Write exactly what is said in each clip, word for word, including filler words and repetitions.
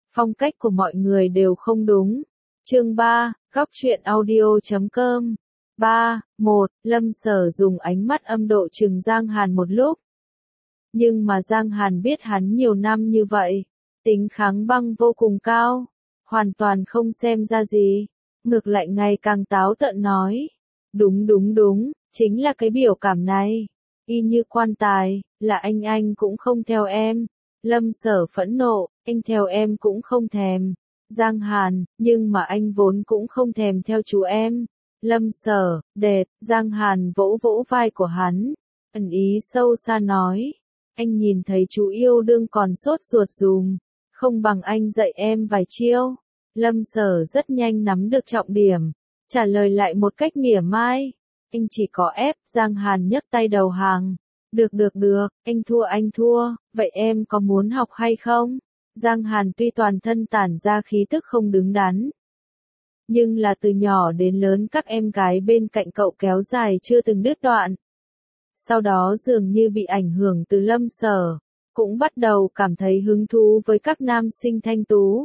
phong cách của mọi người đều không đúng. Chương ba, góc truyện audio chấm com. ba, một, Lâm Sở dùng ánh mắt âm độ trừng Giang Hàn một lúc. Nhưng mà Giang Hàn biết hắn nhiều năm như vậy, tính kháng băng vô cùng cao, hoàn toàn không xem ra gì, ngược lại ngày càng táo tợn nói. Đúng đúng đúng, chính là cái biểu cảm này, y như quan tài, là anh anh cũng không theo em. Lâm Sở phẫn nộ, anh theo em cũng không thèm. Giang Hàn, nhưng mà anh vốn cũng không thèm theo chú em. Lâm Sở, đẹp, Giang Hàn vỗ vỗ vai của hắn, ẩn ý sâu xa nói. Anh nhìn thấy chú yêu đương còn sốt ruột dùm, không bằng anh dạy em vài chiêu. Lâm Sở rất nhanh nắm được trọng điểm, trả lời lại một cách mỉa mai. Anh chỉ có ép. Giang Hàn nhấc tay đầu hàng. Được được được, anh thua anh thua, vậy em có muốn học hay không? Giang Hàn tuy toàn thân tản ra khí tức không đứng đắn, nhưng là từ nhỏ đến lớn các em gái bên cạnh cậu kéo dài chưa từng đứt đoạn. Sau đó dường như bị ảnh hưởng từ Lâm Sở, cũng bắt đầu cảm thấy hứng thú với các nam sinh thanh tú.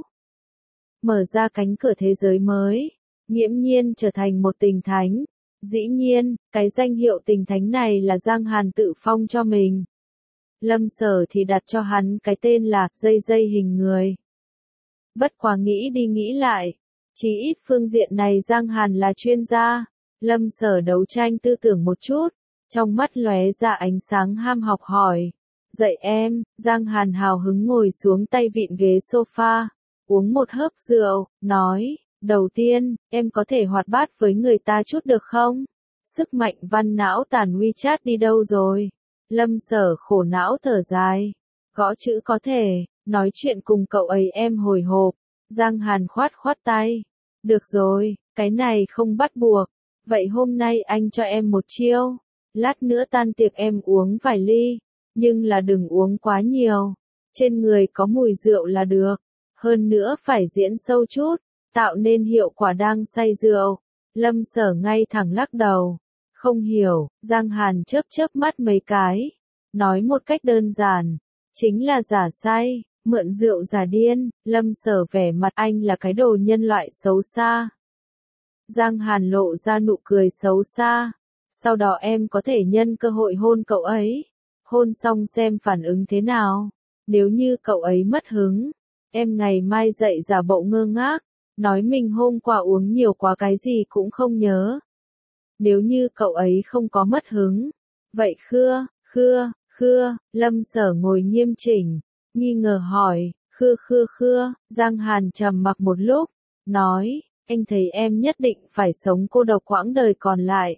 Mở ra cánh cửa thế giới mới, nghiễm nhiên trở thành một tình thánh. Dĩ nhiên, cái danh hiệu tình thánh này là Giang Hàn tự phong cho mình. Lâm Sở thì đặt cho hắn cái tên là dây dây hình người. Bất quá nghĩ đi nghĩ lại, chí ít phương diện này Giang Hàn là chuyên gia. Lâm Sở đấu tranh tư tưởng một chút, trong mắt lóe ra ánh sáng ham học hỏi. Dạy em. Giang Hàn hào hứng ngồi xuống tay vịn ghế sofa, uống một hớp rượu, nói. Đầu tiên, em có thể hoạt bát với người ta chút được không? Sức mạnh văn não tàn WeChat đi đâu rồi? Lâm Sở khổ não thở dài. Gõ chữ có thể, nói chuyện cùng cậu ấy em hồi hộp. Giang Hàn khoát khoát tay. Được rồi, cái này không bắt buộc. Vậy hôm nay anh cho em một chiêu. Lát nữa tan tiệc em uống vài ly, nhưng là đừng uống quá nhiều. Trên người có mùi rượu là được. Hơn nữa phải diễn sâu chút, tạo nên hiệu quả đang say rượu. Lâm Sở ngay thẳng lắc đầu. Không hiểu. Giang Hàn chớp chớp mắt mấy cái, nói một cách đơn giản, chính là giả say, mượn rượu giả điên. Lâm Sở vẻ mặt anh là cái đồ nhân loại xấu xa. Giang Hàn lộ ra nụ cười xấu xa. Sau đó em có thể nhân cơ hội hôn cậu ấy. Hôn xong xem phản ứng thế nào. Nếu như cậu ấy mất hứng, em ngày mai dậy giả bộ ngơ ngác, nói mình hôm qua uống nhiều quá cái gì cũng không nhớ. Nếu như cậu ấy không có mất hứng, vậy khưa, khưa, khưa. Lâm Sở ngồi nghiêm chỉnh, nghi ngờ hỏi. Khưa khưa khưa. Giang Hàn trầm mặc một lúc, nói. Anh thấy em nhất định phải sống cô độc quãng đời còn lại.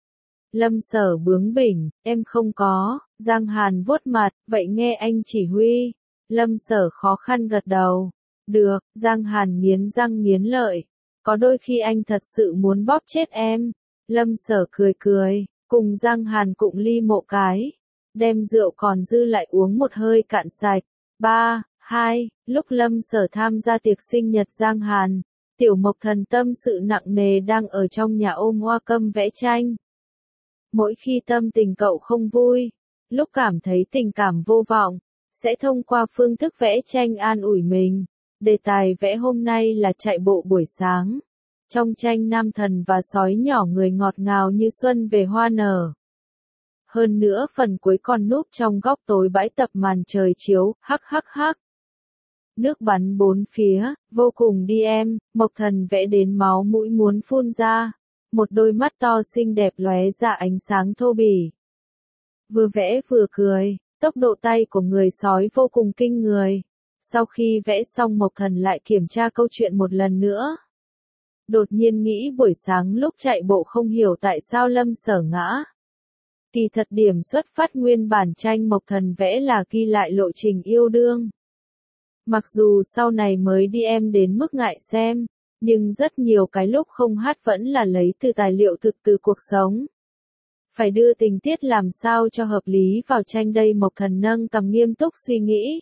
Lâm Sở bướng bỉnh. Em không có. Giang Hàn vuốt mặt. Vậy nghe anh chỉ huy. Lâm Sở khó khăn gật đầu. Được. Giang Hàn nghiến răng nghiến lợi. Có đôi khi anh thật sự muốn bóp chết em. Lâm Sở cười cười, cùng Giang Hàn cụng ly một cái, đem rượu còn dư lại uống một hơi cạn sạch. ba, hai, lúc Lâm Sở tham gia tiệc sinh nhật Giang Hàn, Tiểu Mộc Thần tâm sự nặng nề đang ở trong nhà ôm hoa câm vẽ tranh. Mỗi khi tâm tình cậu không vui, lúc cảm thấy tình cảm vô vọng, sẽ thông qua phương thức vẽ tranh an ủi mình. Đề tài vẽ hôm nay là chạy bộ buổi sáng. Trong tranh nam thần và sói nhỏ người ngọt ngào như xuân về hoa nở. Hơn nữa phần cuối còn núp trong góc tối bãi tập màn trời chiếu, hắc hắc hắc. Nước bắn bốn phía, vô cùng đi em. Mộc Thần vẽ đến máu mũi muốn phun ra. Một đôi mắt to xinh đẹp lóe ra ánh sáng thô bỉ. Vừa vẽ vừa cười, tốc độ tay của người sói vô cùng kinh người. Sau khi vẽ xong Mộc Thần lại kiểm tra câu chuyện một lần nữa. Đột nhiên nghĩ buổi sáng lúc chạy bộ không hiểu tại sao Lâm Sở ngã. Kỳ thật điểm xuất phát nguyên bản tranh Mộc Thần vẽ là ghi lại lộ trình yêu đương. Mặc dù sau này mới đi em đến mức ngại xem, nhưng rất nhiều cái lúc không hát vẫn là lấy từ tài liệu thực từ cuộc sống. Phải đưa tình tiết làm sao cho hợp lý vào tranh đây. Mộc Thần nâng cằm nghiêm túc suy nghĩ.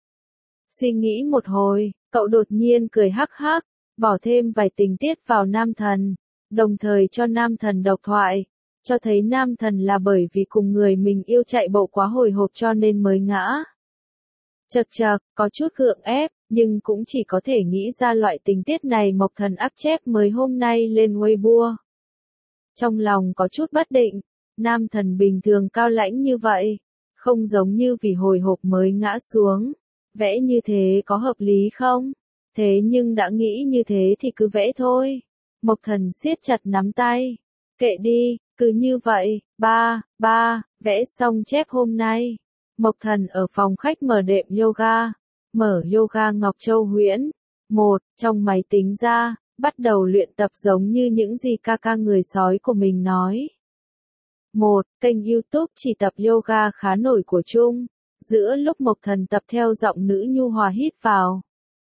Suy nghĩ một hồi, cậu đột nhiên cười hắc hắc. Bỏ thêm vài tình tiết vào nam thần, đồng thời cho nam thần độc thoại, cho thấy nam thần là bởi vì cùng người mình yêu chạy bộ quá hồi hộp cho nên mới ngã. Chật chật, có chút gượng ép, nhưng cũng chỉ có thể nghĩ ra loại tình tiết này Mộc Thần áp chép mới hôm nay lên Weibo. Trong lòng có chút bất định, nam thần bình thường cao lãnh như vậy, không giống như vì hồi hộp mới ngã xuống. Vẽ như thế có hợp lý không? Thế nhưng đã nghĩ như thế thì cứ vẽ thôi. Mộc Thần siết chặt nắm tay. Kệ đi, cứ như vậy. Ba, ba, vẽ xong chép hôm nay. Mộc Thần ở phòng khách mở đệm yoga. Mở yoga Ngọc Châu Huyễn. Một, trong máy tính ra, bắt đầu luyện tập giống như những gì ca ca người sói của mình nói. Một, kênh YouTube chỉ tập yoga khá nổi của Trung. Giữa lúc Mộc Thần tập theo giọng nữ nhu hòa hít vào.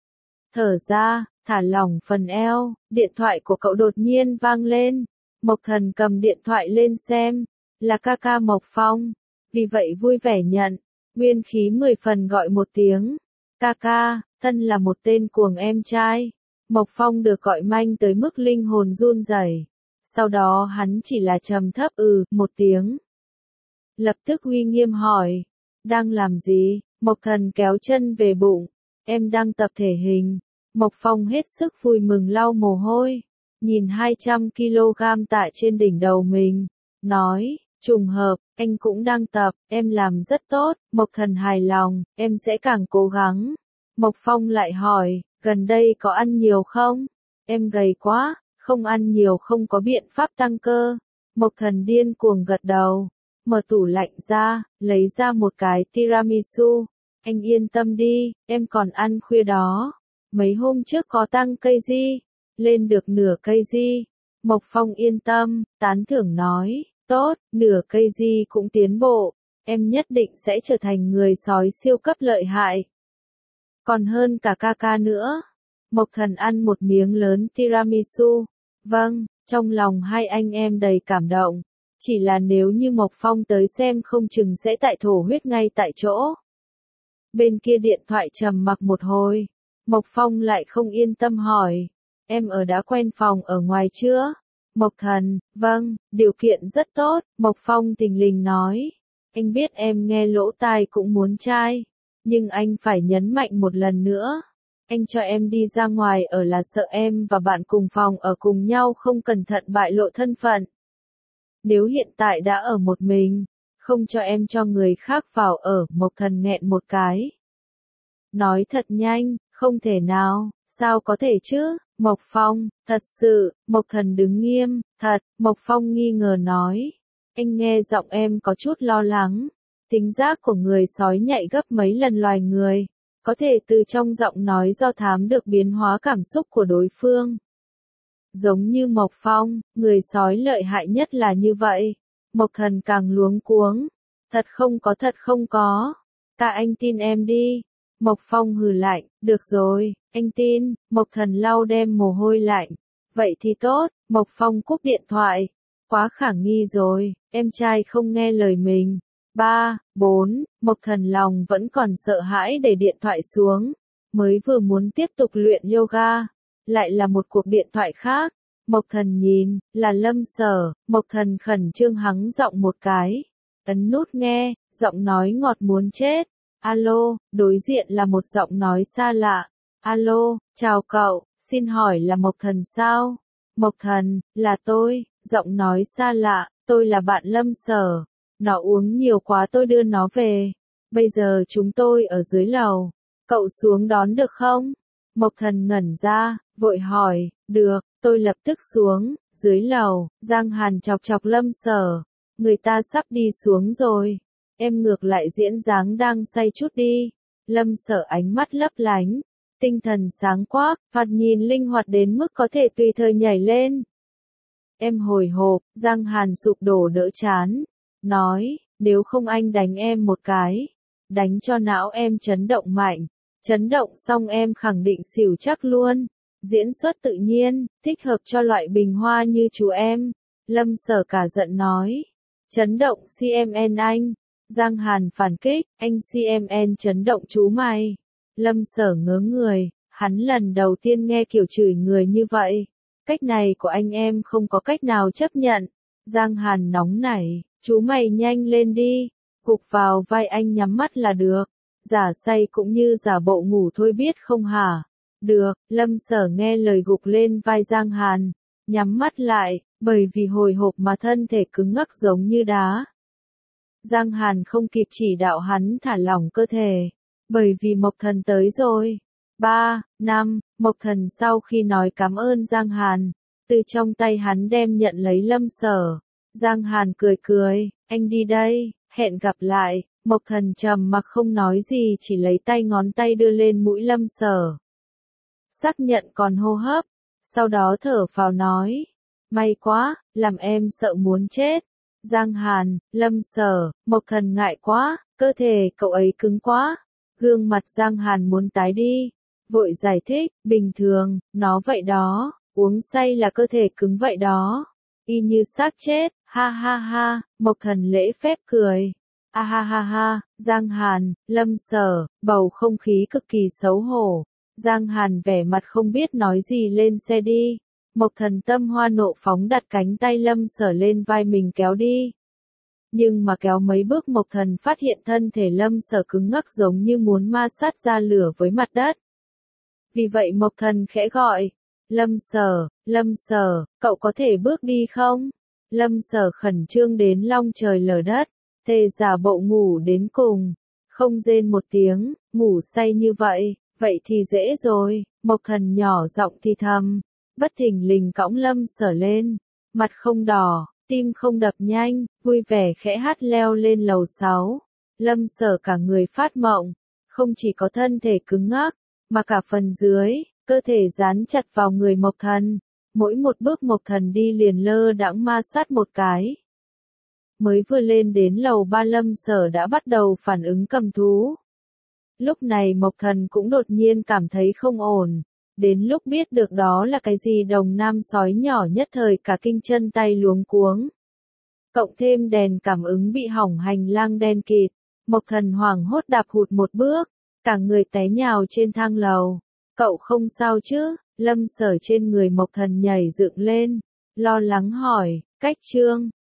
Thở ra, thả lỏng phần eo, điện thoại của cậu đột nhiên vang lên. Mộc Thần cầm điện thoại lên xem, là ca ca Mộc Phong. Vì vậy vui vẻ nhận, nguyên khí mười phần gọi một tiếng. Ca ca, thân là một tên cuồng em trai. Mộc Phong được gọi manh tới mức linh hồn run rẩy. Sau đó hắn chỉ là trầm thấp ừ một tiếng. Lập tức uy nghiêm hỏi, đang làm gì? Mộc Thần kéo chân về bụng, em đang tập thể hình. Mộc Phong hết sức vui mừng lau mồ hôi, nhìn hai trăm ki lô gam tạ trên đỉnh đầu mình, nói, trùng hợp, anh cũng đang tập, em làm rất tốt. Mộc Thần hài lòng, em sẽ càng cố gắng. Mộc Phong lại hỏi, gần đây có ăn nhiều không? Em gầy quá, không ăn nhiều không có biện pháp tăng cơ. Mộc Thần điên cuồng gật đầu, mở tủ lạnh ra, lấy ra một cái tiramisu. Anh yên tâm đi, em còn ăn khuya đó. Mấy hôm trước có tăng cây di, lên được nửa cây di. Mộc Phong yên tâm, tán thưởng nói, tốt, nửa cây di cũng tiến bộ. Em nhất định sẽ trở thành người sói siêu cấp lợi hại. Còn hơn cả ca ca nữa. Mộc Thần ăn một miếng lớn tiramisu. Vâng, trong lòng hai anh em đầy cảm động. Chỉ là nếu như Mộc Phong tới xem không chừng sẽ tại thổ huyết ngay tại chỗ. Bên kia điện thoại trầm mặc một hồi. Mộc Phong lại không yên tâm hỏi. Em ở đã quen phòng ở ngoài chưa? Mộc Thần, vâng, điều kiện rất tốt. Mộc Phong thình lình nói. Anh biết em nghe lỗ tai cũng muốn trai. Nhưng anh phải nhấn mạnh một lần nữa. Anh cho em đi ra ngoài ở là sợ em và bạn cùng phòng ở cùng nhau không cẩn thận bại lộ thân phận. Nếu hiện tại đã ở một mình, không cho em cho người khác vào ở. Mộc Thần nghẹn một cái. Nói thật nhanh, không thể nào, sao có thể chứ? Mộc Phong, thật sự. Mộc Thần đứng nghiêm, thật. Mộc Phong nghi ngờ nói. Anh nghe giọng em có chút lo lắng. Tính giác của người sói nhạy gấp mấy lần loài người. Có thể từ trong giọng nói do thám được biến hóa cảm xúc của đối phương. Giống như Mộc Phong, người sói lợi hại nhất là như vậy. Mộc Thần càng luống cuống. Thật không có thật không có. Cả anh tin em đi. Mộc Phong hừ lạnh, được rồi, anh tin. Mộc Thần lau đem mồ hôi lạnh. Vậy thì tốt. Mộc Phong cúp điện thoại. Quá khả nghi rồi, em trai không nghe lời mình. Ba, bốn, Mộc Thần lòng vẫn còn sợ hãi để điện thoại xuống. Mới vừa muốn tiếp tục luyện yoga. Lại là một cuộc điện thoại khác. Mộc Thần nhìn, là Lâm Sở. Mộc Thần khẩn trương hắng giọng một cái. Ấn nút nghe, giọng nói ngọt muốn chết. Alo, đối diện là một giọng nói xa lạ. Alo, chào cậu, xin hỏi là Mộc Thần sao? Mộc Thần, là tôi. Giọng nói xa lạ, tôi là bạn Lâm Sở. Nó uống nhiều quá tôi đưa nó về. Bây giờ chúng tôi ở dưới lầu. Cậu xuống đón được không? Mộc Thần ngẩn ra, vội hỏi, được, tôi lập tức xuống. Dưới lầu, Giang Hàn chọc chọc Lâm Sở. Người ta sắp đi xuống rồi. Em ngược lại diễn dáng đang say chút đi. Lâm Sở ánh mắt lấp lánh. Tinh thần sáng quắc, thoạt nhìn linh hoạt đến mức có thể tùy thời nhảy lên. Em hồi hộp, Giang Hàn sụp đổ đỡ chán. Nói, nếu không anh đánh em một cái. Đánh cho não em chấn động mạnh. Chấn động xong em khẳng định xỉu chắc luôn. Diễn xuất tự nhiên, thích hợp cho loại bình hoa như chú em. Lâm Sở cả giận nói. Chấn động xê em en anh. Giang Hàn phản kích, anh xê em en chấn động chú mày. Lâm Sở ngớ người, hắn lần đầu tiên nghe kiểu chửi người như vậy. Cách này của anh em không có cách nào chấp nhận. Giang Hàn nóng nảy, chú mày nhanh lên đi. Gục vào vai anh nhắm mắt là được. Giả say cũng như giả bộ ngủ thôi biết không hả? Được, Lâm Sở nghe lời gục lên vai Giang Hàn, nhắm mắt lại, bởi vì hồi hộp mà thân thể cứng ngắc giống như đá. Giang Hàn không kịp chỉ đạo hắn thả lỏng cơ thể, bởi vì Mộc Thần tới rồi. Ba, năm, Mộc Thần sau khi nói cảm ơn Giang Hàn, từ trong tay hắn đem nhận lấy Lâm Sở. Giang Hàn cười cười, anh đi đây, hẹn gặp lại. Mộc Thần trầm mặc không nói gì, chỉ lấy tay ngón tay đưa lên mũi Lâm Sở. Xác nhận còn hô hấp, sau đó thở phào nói, may quá, làm em sợ muốn chết. Giang Hàn, Lâm Sở, Mộc Thần ngại quá, cơ thể cậu ấy cứng quá. Gương mặt Giang Hàn muốn tái đi, vội giải thích, bình thường, nó vậy đó, uống say là cơ thể cứng vậy đó, y như xác chết, ha ha ha. Mộc Thần lễ phép cười, a ha ha ha. Giang Hàn, Lâm Sở, bầu không khí cực kỳ xấu hổ. Giang Hàn vẻ mặt không biết nói gì lên xe đi. Mộc Thần tâm hoa nộ phóng đặt cánh tay Lâm Sở lên vai mình kéo đi. Nhưng mà kéo mấy bước Mộc Thần phát hiện thân thể Lâm Sở cứng ngắc giống như muốn ma sát ra lửa với mặt đất. Vì vậy Mộc Thần khẽ gọi, Lâm Sở, Lâm Sở, cậu có thể bước đi không? Lâm Sở khẩn trương đến long trời lở đất, thề giả bộ ngủ đến cùng, không rên một tiếng, ngủ say như vậy, vậy thì dễ rồi. Mộc Thần nhỏ giọng thì thầm, bất thình lình cõng Lâm Sở lên, mặt không đỏ, tim không đập nhanh, vui vẻ khẽ hát leo lên lầu sáu. Lâm Sở cả người phát mộng, không chỉ có thân thể cứng ngắc, mà cả phần dưới, cơ thể dán chặt vào người Mộc Thần. Mỗi một bước Mộc Thần đi liền lơ đãng ma sát một cái. Mới vừa lên đến lầu ba Lâm Sở đã bắt đầu phản ứng cầm thú. Lúc này Mộc Thần cũng đột nhiên cảm thấy không ổn. Đến lúc biết được đó là cái gì đồng nam sói nhỏ nhất thời cả kinh chân tay luống cuống. Cộng thêm đèn cảm ứng bị hỏng hành lang đen kịt. Mộc Thần hoảng hốt đạp hụt một bước, cả người té nhào trên thang lầu. Cậu không sao chứ? Lâm Sở trên người Mộc Thần nhảy dựng lên, lo lắng hỏi, cách Trương,